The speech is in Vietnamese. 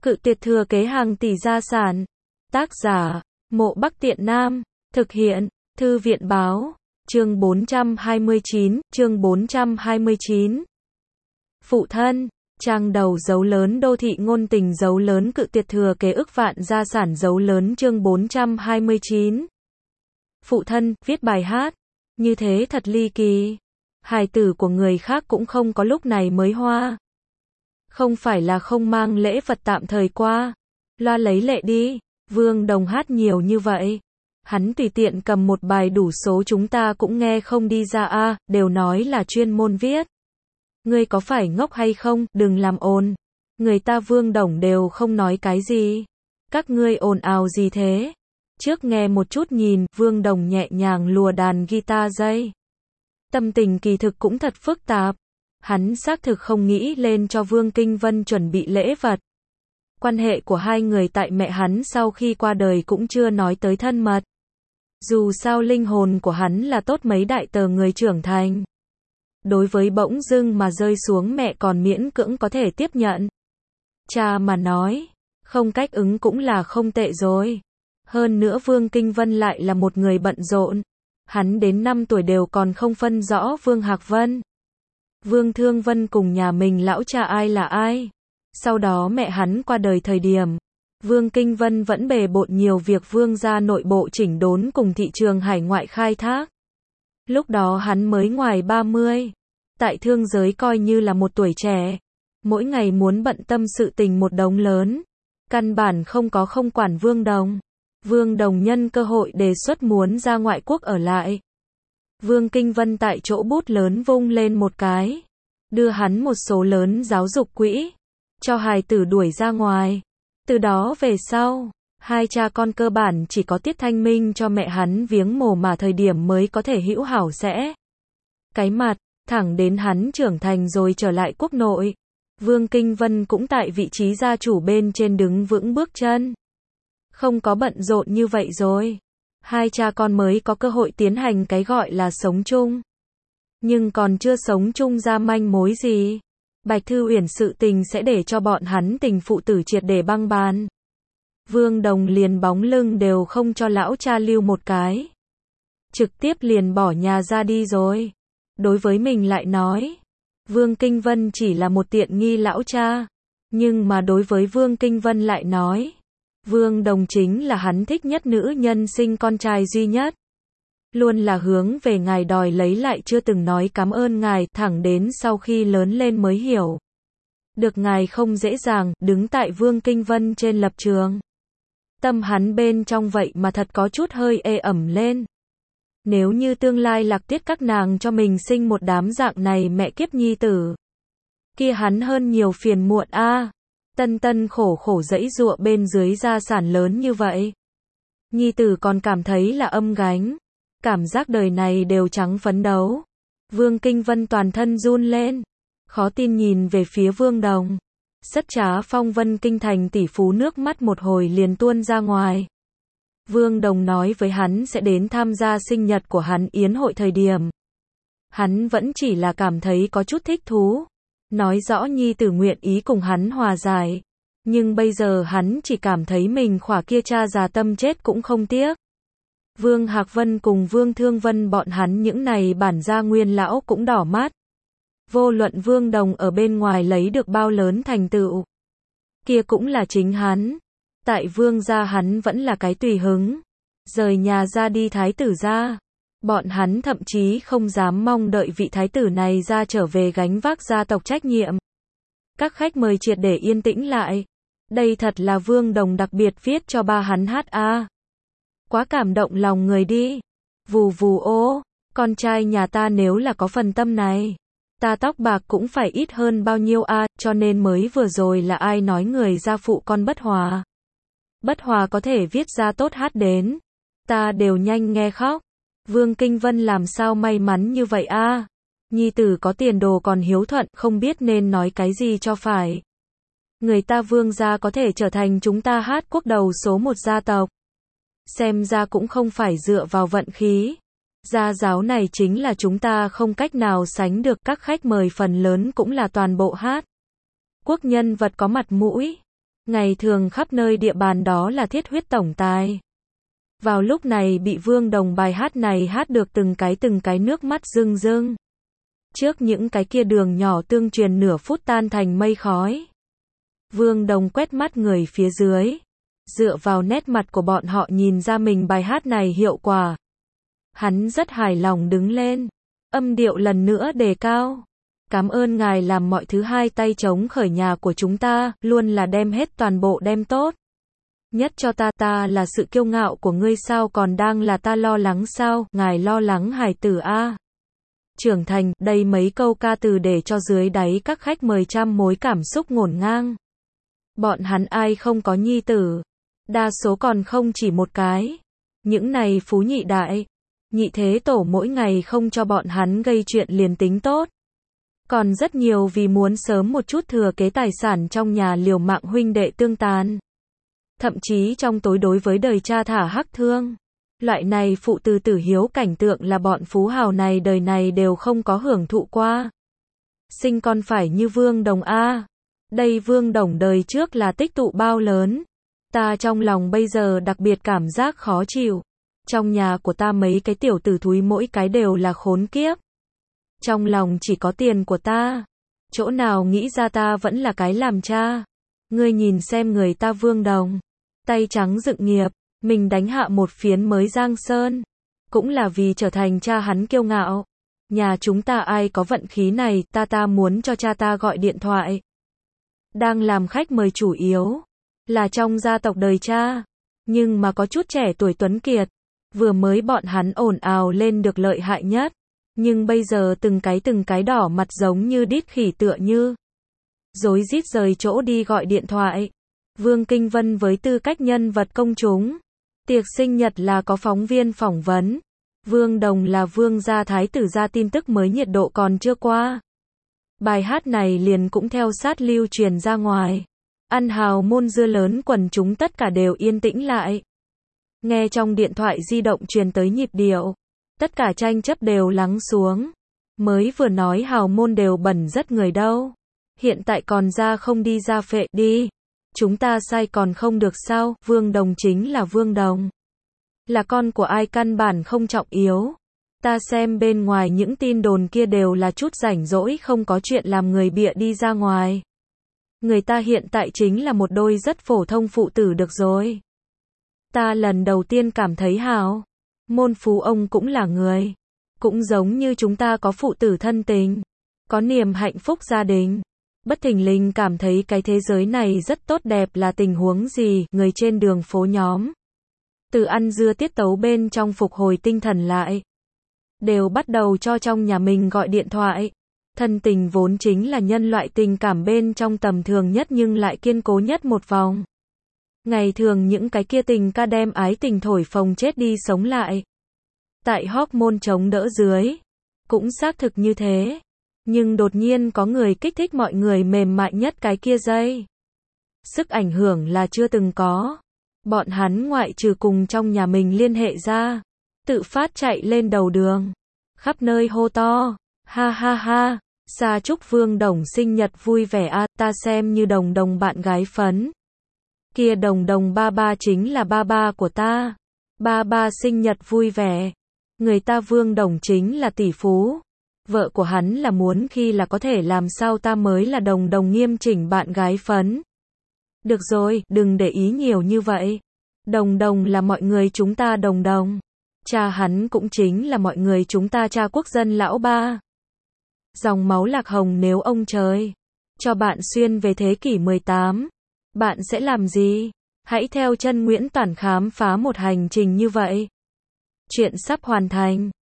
Cự tuyệt thừa kế hàng tỷ gia sản. Tác giả, Mộ Bắc Tiện Nam. Thực hiện, Thư viện báo. Chương 429. Phụ thân. Trang đầu dấu lớn đô thị ngôn tình dấu lớn cự tuyệt thừa kế ức vạn gia sản dấu lớn chương 429. Phụ thân, viết bài hát. Như thế thật ly kỳ. Hài tử của người khác cũng không có lúc này mới hoa. Không phải là không mang lễ vật tạm thời qua. Loa lấy lệ đi. Vương Đồng hát nhiều như vậy. Hắn tùy tiện cầm một bài đủ số chúng ta cũng nghe không đi ra a, đều nói là chuyên môn viết. Ngươi có phải ngốc hay không, đừng làm ồn. Người ta Vương Đồng đều không nói cái gì. Các ngươi ồn ào gì thế? Trước nghe một chút nhìn, Vương Đồng nhẹ nhàng lùa đàn guitar dây. Tâm tình kỳ thực cũng thật phức tạp. Hắn xác thực không nghĩ lên cho Vương Kinh Vân chuẩn bị lễ vật. Quan hệ của hai người tại mẹ hắn sau khi qua đời cũng chưa nói tới thân mật. Dù sao linh hồn của hắn là tốt mấy đại tờ người trưởng thành. Đối với bỗng dưng mà rơi xuống mẹ còn miễn cưỡng có thể tiếp nhận. Cha mà nói, không cách ứng cũng là không tệ rồi. Hơn nữa Vương Kinh Vân lại là một người bận rộn. Hắn đến 5 tuổi đều còn không phân rõ Vương Hạc Vân. Vương Thương Vân cùng nhà mình lão cha ai là ai. Sau đó mẹ hắn qua đời thời điểm, Vương Kinh Vân vẫn bề bộn nhiều việc Vương gia nội bộ chỉnh đốn cùng thị trường hải ngoại khai thác. Lúc đó hắn mới ngoài 30. Tại thương giới coi như là một tuổi trẻ. Mỗi ngày muốn bận tâm sự tình một đống lớn. Căn bản không quản Vương Đồng. Vương Đồng nhân cơ hội đề xuất muốn ra ngoại quốc ở lại. Vương Kinh Vân tại chỗ bút lớn vung lên một cái. Đưa hắn một số lớn giáo dục quỹ. Cho hài tử đuổi ra ngoài. Từ đó về sau, hai cha con cơ bản chỉ có Tiết Thanh Minh cho mẹ hắn viếng mồ mà thời điểm mới có thể hữu hảo sẽ. Cái mặt, thẳng đến hắn trưởng thành rồi trở lại quốc nội. Vương Kinh Vân cũng tại vị trí gia chủ bên trên đứng vững bước chân. Không có bận rộn như vậy rồi. Hai cha con mới có cơ hội tiến hành cái gọi là sống chung. Nhưng còn chưa sống chung ra manh mối gì. Bạch Thư Uyển sự tình sẽ để cho bọn hắn tình phụ tử triệt để băng bàn. Vương Đồng liền bóng lưng đều không cho lão cha lưu một cái. Trực tiếp liền bỏ nhà ra đi rồi. Đối với mình lại nói, Vương Kinh Vân chỉ là một tiện nghi lão cha. Nhưng mà đối với Vương Kinh Vân lại nói, Vương Đồng chính là hắn thích nhất nữ nhân sinh con trai duy nhất. Luôn là hướng về ngài đòi lấy lại chưa từng nói cảm ơn ngài, thẳng đến sau khi lớn lên mới hiểu. Được ngài không dễ dàng, đứng tại Vương Kinh Vân trên lập trường. Tâm hắn bên trong vậy mà thật có chút hơi ê ẩm lên. Nếu như tương lai Lạc Tiết các nàng cho mình sinh một đám dạng này mẹ kiếp nhi tử. Kia hắn hơn nhiều phiền muộn a. Tân tân khổ khổ dẫy dụa bên dưới gia sản lớn như vậy. Nhi tử còn cảm thấy là âm gánh. Cảm giác đời này đều trắng phấn đấu. Vương Kinh Vân toàn thân run lên. Khó tin nhìn về phía Vương Đồng. Sất trá phong vân kinh thành tỷ phú nước mắt một hồi liền tuôn ra ngoài. Vương Đồng nói với hắn sẽ đến tham gia sinh nhật của hắn yến hội thời điểm. Hắn vẫn chỉ là cảm thấy có chút thích thú. Nói rõ nhi tử nguyện ý cùng hắn hòa giải. Nhưng bây giờ hắn chỉ cảm thấy mình khỏa kia cha già tâm chết cũng không tiếc. Vương Hạc Vân cùng Vương Thương Vân bọn hắn những này bản gia nguyên lão cũng đỏ mắt. Vô luận Vương Đồng ở bên ngoài lấy được bao lớn thành tựu. Kia cũng là chính hắn. Tại Vương gia hắn vẫn là cái tùy hứng. Rời nhà ra đi thái tử gia. Bọn hắn thậm chí không dám mong đợi vị thái tử này ra trở về gánh vác gia tộc trách nhiệm. Các khách mời triệt để yên tĩnh lại. Đây thật là Vương Đồng đặc biệt viết cho ba hắn hát a. Quá cảm động lòng người đi. Vù vù ô, con trai nhà ta nếu là có phần tâm này, ta tóc bạc cũng phải ít hơn bao nhiêu a, cho nên mới vừa rồi là ai nói người gia phụ con bất hòa. Bất hòa có thể viết ra tốt hát đến. Ta đều nhanh nghe khóc. Vương Kinh Vân làm sao may mắn như vậy a? Nhi tử có tiền đồ còn hiếu thuận, không biết nên nói cái gì cho phải. Người ta Vương gia có thể trở thành chúng ta hát quốc đầu số 1 gia tộc. Xem ra cũng không phải dựa vào vận khí. Gia giáo này chính là chúng ta không cách nào sánh được, các khách mời phần lớn cũng là toàn bộ hát quốc nhân vật có mặt mũi. Ngày thường khắp nơi địa bàn đó là thiết huyết tổng tài. Vào lúc này bị Vương Đồng bài hát này hát được từng cái nước mắt rưng rưng. Trước những cái kia đường nhỏ tương truyền nửa phút tan thành mây khói. Vương Đồng quét mắt người phía dưới. Dựa vào nét mặt của bọn họ nhìn ra mình bài hát này hiệu quả. Hắn rất hài lòng đứng lên. Âm điệu lần nữa đề cao. Cảm ơn ngài làm mọi thứ hai tay chống khởi nhà của chúng ta, luôn là đem hết toàn bộ đem tốt. Nhất cho ta là sự kiêu ngạo của ngươi sao còn đang là ta lo lắng sao, ngài lo lắng hài tử a. Trưởng thành, đây mấy câu ca từ để cho dưới đáy các khách mời trăm mối cảm xúc ngổn ngang. Bọn hắn ai không có nhi tử, đa số còn không chỉ một cái. Những này phú nhị đại, nhị thế tổ mỗi ngày không cho bọn hắn gây chuyện liền tính tốt. Còn rất nhiều vì muốn sớm một chút thừa kế tài sản trong nhà liều mạng huynh đệ tương tàn. Thậm chí trong tối đối với đời cha thả hắc thương. Loại này phụ từ tử hiếu cảnh tượng là bọn phú hào này đời này đều không có hưởng thụ qua. Sinh con phải như Vương Đồng a. Đây Vương Đồng đời trước là tích tụ bao lớn. Ta trong lòng bây giờ đặc biệt cảm giác khó chịu. Trong nhà của ta mấy cái tiểu tử thúi mỗi cái đều là khốn kiếp. Trong lòng chỉ có tiền của ta. Chỗ nào nghĩ ra ta vẫn là cái làm cha. Ngươi nhìn xem người ta Vương Đồng. Tay trắng dựng nghiệp. Mình đánh hạ một phiến mới Giang Sơn. Cũng là vì trở thành cha hắn kiêu ngạo. Nhà chúng ta ai có vận khí này, ta muốn cho cha ta gọi điện thoại. Đang làm khách mời chủ yếu. Là trong gia tộc đời cha. Nhưng mà có chút trẻ tuổi tuấn kiệt. Vừa mới bọn hắn ồn ào lên được lợi hại nhất. Nhưng bây giờ từng cái đỏ mặt giống như đít khỉ tựa như. Rối rít rời chỗ đi gọi điện thoại. Vương Kinh Vân với tư cách nhân vật công chúng. Tiệc sinh nhật là có phóng viên phỏng vấn. Vương Đồng là vương gia thái tử ra tin tức mới nhiệt độ còn chưa qua. Bài hát này liền cũng theo sát lưu truyền ra ngoài. Ăn hào môn dưa lớn quần chúng tất cả đều yên tĩnh lại. Nghe trong điện thoại di động truyền tới nhịp điệu. Tất cả tranh chấp đều lắng xuống. Mới vừa nói hào môn đều bẩn rất người đâu. Hiện tại còn ra không đi ra phệ đi. Chúng ta sai còn không được sao, Vương Đồng chính là Vương Đồng. Là con của ai căn bản không trọng yếu. Ta xem bên ngoài những tin đồn kia đều là chút rảnh rỗi không có chuyện làm người bịa đi ra ngoài. Người ta hiện tại chính là một đôi rất phổ thông phụ tử được rồi. Ta lần đầu tiên cảm thấy hào môn phú ông cũng là người. Cũng giống như chúng ta có phụ tử thân tình. Có niềm hạnh phúc gia đình. Bất thình lình cảm thấy cái thế giới này rất tốt đẹp là tình huống gì, người trên đường phố nhóm. Từ ăn dưa tiết tấu bên trong phục hồi tinh thần lại. Đều bắt đầu cho trong nhà mình gọi điện thoại. Thân tình vốn chính là nhân loại tình cảm bên trong tầm thường nhất nhưng lại kiên cố nhất một vòng. Ngày thường những cái kia tình ca đem ái tình thổi phồng chết đi sống lại. Tại hormone chống đỡ dưới. Cũng xác thực như thế. Nhưng đột nhiên có người kích thích mọi người mềm mại nhất cái kia dây. Sức ảnh hưởng là chưa từng có. Bọn hắn ngoại trừ cùng trong nhà mình liên hệ ra. Tự phát chạy lên đầu đường. Khắp nơi hô to. Ha ha ha. Sa chúc Vương Đồng sinh nhật vui vẻ a, ta xem như Đồng Đồng bạn gái phấn. Kia Đồng Đồng ba ba chính là ba ba của ta. Ba ba sinh nhật vui vẻ. Người ta Vương Đồng chính là tỷ phú. Vợ của hắn là muốn khi là có thể làm sao ta mới là Đồng Đồng nghiêm chỉnh bạn gái phấn. Được rồi, đừng để ý nhiều như vậy. Đồng Đồng là mọi người chúng ta Đồng Đồng. Cha hắn cũng chính là mọi người chúng ta cha quốc dân lão ba. Dòng máu Lạc Hồng nếu ông trời cho bạn xuyên về thế kỷ 18, bạn sẽ làm gì? Hãy theo chân Nguyễn Toản khám phá một hành trình như vậy. Chuyện sắp hoàn thành.